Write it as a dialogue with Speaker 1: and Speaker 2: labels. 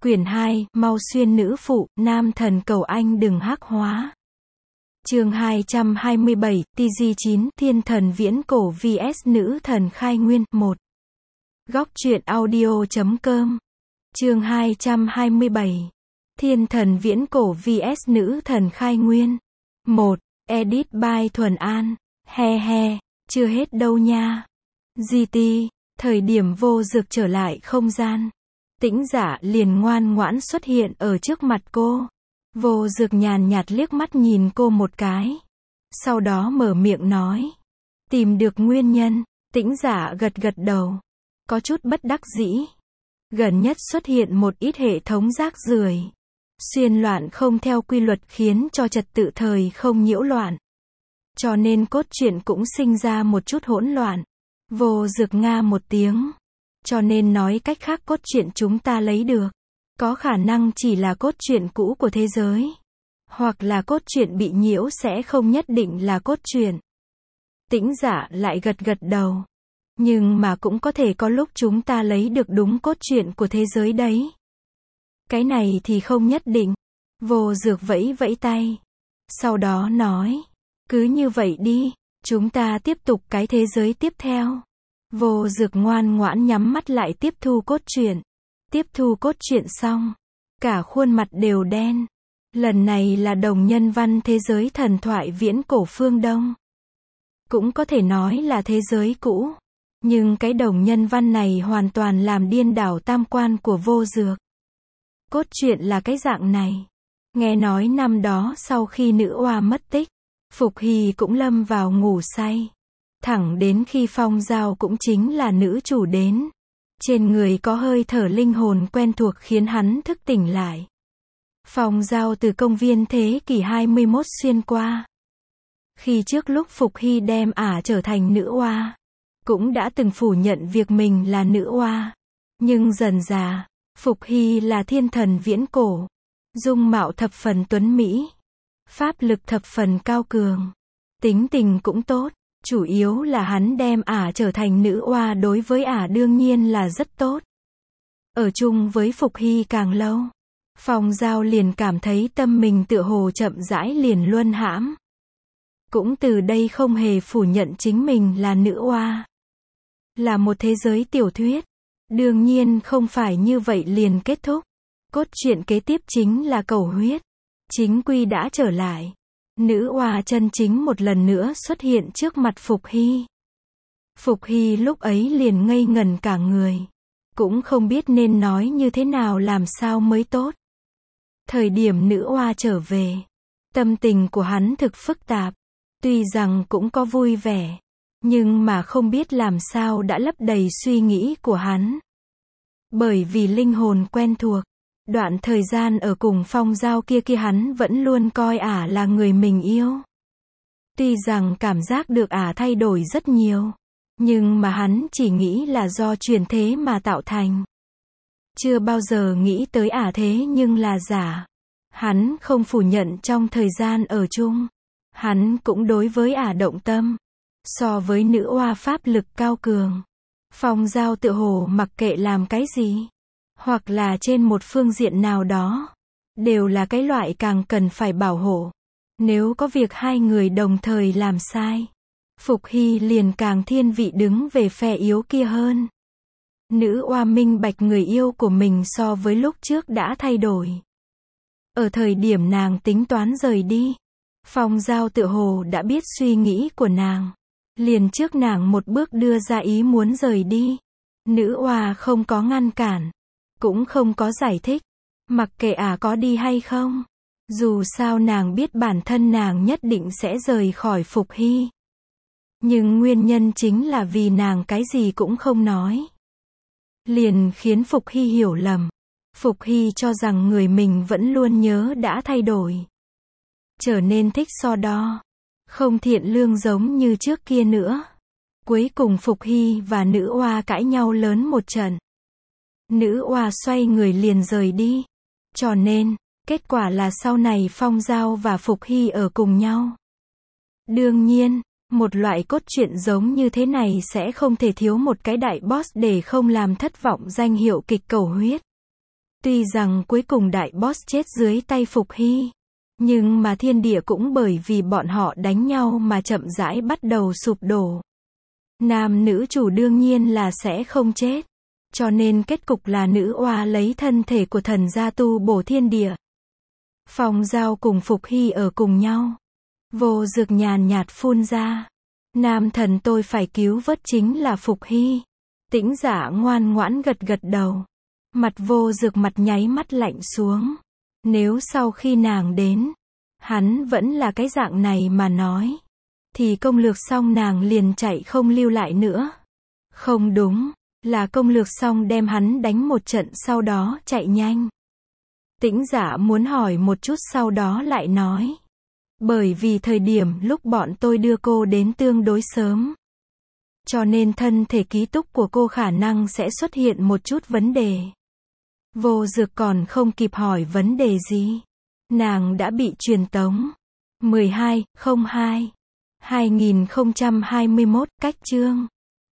Speaker 1: Quyển 2, Mau xuyên nữ phụ, nam thần cầu anh đừng hắc hóa. Chương 227, TG9, Thiên thần viễn cổ vs nữ thần khai nguyên, 1. Góc truyện audio.com. Chương 227. Thiên thần viễn cổ vs nữ thần khai nguyên. 1. Edit by Thuần An. He he, chưa hết đâu nha. GT, thời điểm Vô Dược trở lại không gian, Tĩnh Giả liền ngoan ngoãn xuất hiện ở trước mặt cô. Vô Dược nhàn nhạt liếc mắt nhìn cô một cái, sau đó mở miệng nói. Tìm được nguyên nhân. Tĩnh Giả gật gật đầu, có chút bất đắc dĩ. Gần nhất xuất hiện một ít hệ thống rác rưởi, xuyên loạn không theo quy luật khiến cho trật tự thời không nhiễu loạn. Cho nên cốt truyện cũng sinh ra một chút hỗn loạn. Vô Dược nga một tiếng. Cho nên nói cách khác cốt truyện chúng ta lấy được, có khả năng chỉ là cốt truyện cũ của thế giới. Hoặc là cốt truyện bị nhiễu sẽ không nhất định là cốt truyện. Tĩnh Giả lại gật gật đầu. Nhưng mà cũng có thể có lúc chúng ta lấy được đúng cốt truyện của thế giới đấy. Cái này thì không nhất định. Vô Dược vẫy vẫy tay, sau đó nói. Cứ như vậy đi, chúng ta tiếp tục cái thế giới tiếp theo. Vô Dược ngoan ngoãn nhắm mắt lại tiếp thu cốt truyện. Tiếp thu cốt truyện xong, cả khuôn mặt đều đen. Lần này là đồng nhân văn thế giới thần thoại viễn cổ phương Đông. Cũng có thể nói là thế giới cũ. Nhưng cái đồng nhân văn này hoàn toàn làm điên đảo tam quan của Vô Dược. Cốt truyện là cái dạng này. Nghe nói năm đó sau khi nữ oa mất tích, Phục Hy cũng lâm vào ngủ say. Thẳng đến khi Phong Giao cũng chính là nữ chủ đến. Trên người có hơi thở linh hồn quen thuộc khiến hắn thức tỉnh lại. Phong Giao từ công viên thế kỷ 21 xuyên qua. Khi trước lúc Phục Hy đem ả trở thành nữ oa, cũng đã từng phủ nhận việc mình là nữ oa. Nhưng dần dà, Phục Hy là thiên thần viễn cổ. Dung mạo thập phần tuấn mỹ. Pháp lực thập phần cao cường. Tính tình cũng tốt. Chủ yếu là hắn đem ả trở thành nữ oa đối với ả đương nhiên là rất tốt. Ở chung với Phục Hy càng lâu, Phong Giao liền cảm thấy tâm mình tựa hồ chậm rãi liền luân hãm. Cũng từ đây không hề phủ nhận chính mình là nữ oa. Là một thế giới tiểu thuyết. Đương nhiên không phải như vậy liền kết thúc. Cốt truyện kế tiếp chính là cầu huyết. Chính quy đã trở lại. Nữ oa chân chính một lần nữa xuất hiện trước mặt Phục Hy. Phục Hy lúc ấy liền ngây ngẩn cả người. Cũng không biết nên nói như thế nào làm sao mới tốt. Thời điểm nữ oa trở về, tâm tình của hắn thực phức tạp. Tuy rằng cũng có vui vẻ, nhưng mà không biết làm sao đã lấp đầy suy nghĩ của hắn. Bởi vì linh hồn quen thuộc. Đoạn thời gian ở cùng Phong Giao kia hắn vẫn luôn coi ả là người mình yêu. Tuy rằng cảm giác được ả thay đổi rất nhiều, nhưng mà hắn chỉ nghĩ là do chuyển thế mà tạo thành. Chưa bao giờ nghĩ tới ả thế nhưng là giả. Hắn không phủ nhận trong thời gian ở chung, hắn cũng đối với ả động tâm. So với nữ oa pháp lực cao cường, Phong Giao tựa hồ mặc kệ làm cái gì, hoặc là trên một phương diện nào đó, đều là cái loại càng cần phải bảo hộ. Nếu có việc hai người đồng thời làm sai, Phục Hy liền càng thiên vị đứng về phe yếu kia hơn. Nữ oa minh bạch người yêu của mình so với lúc trước đã thay đổi. Ở thời điểm nàng tính toán rời đi, Phong Giao tựa hồ đã biết suy nghĩ của nàng. Liền trước nàng một bước đưa ra ý muốn rời đi. Nữ oa không có ngăn cản, cũng không có giải thích. Mặc kệ ả có đi hay không. Dù sao nàng biết bản thân nàng nhất định sẽ rời khỏi Phục Hy. Nhưng nguyên nhân chính là vì nàng cái gì cũng không nói. Liền khiến Phục Hy hiểu lầm. Phục Hy cho rằng người mình vẫn luôn nhớ đã thay đổi. Trở nên thích so đo. Không thiện lương giống như trước kia nữa. Cuối cùng Phục Hy và nữ oa cãi nhau lớn một trận. Nữ oa xoay người liền rời đi. Cho nên, kết quả là sau này Phong Giao và Phục Hy ở cùng nhau. Đương nhiên, một loại cốt truyện giống như thế này sẽ không thể thiếu một cái đại boss để không làm thất vọng danh hiệu kịch cầu huyết. Tuy rằng cuối cùng đại boss chết dưới tay Phục Hy, nhưng mà thiên địa cũng bởi vì bọn họ đánh nhau mà chậm rãi bắt đầu sụp đổ. Nam nữ chủ đương nhiên là sẽ không chết. Cho nên kết cục là nữ oa lấy thân thể của thần gia tu bổ thiên địa. Phong Giao cùng Phục Hy ở cùng nhau. Vô Dực nhàn nhạt phun ra. Nam thần tôi phải cứu vớt chính là Phục Hy. Tĩnh Giả ngoan ngoãn gật gật đầu. Mặt Vô Dực mặt nháy mắt lạnh xuống. Nếu sau khi nàng đến, hắn vẫn là cái dạng này mà nói, thì công lược xong nàng liền chạy không lưu lại nữa. Không đúng, là công lược xong đem hắn đánh một trận sau đó chạy nhanh. Tĩnh Giả muốn hỏi một chút sau đó lại nói. Bởi vì thời điểm lúc bọn tôi đưa cô đến tương đối sớm. Cho nên thân thể ký túc của cô khả năng sẽ xuất hiện một chút vấn đề. Vô Dực còn không kịp hỏi vấn đề gì. Nàng đã bị truyền tống. 12/02/2021 cách chương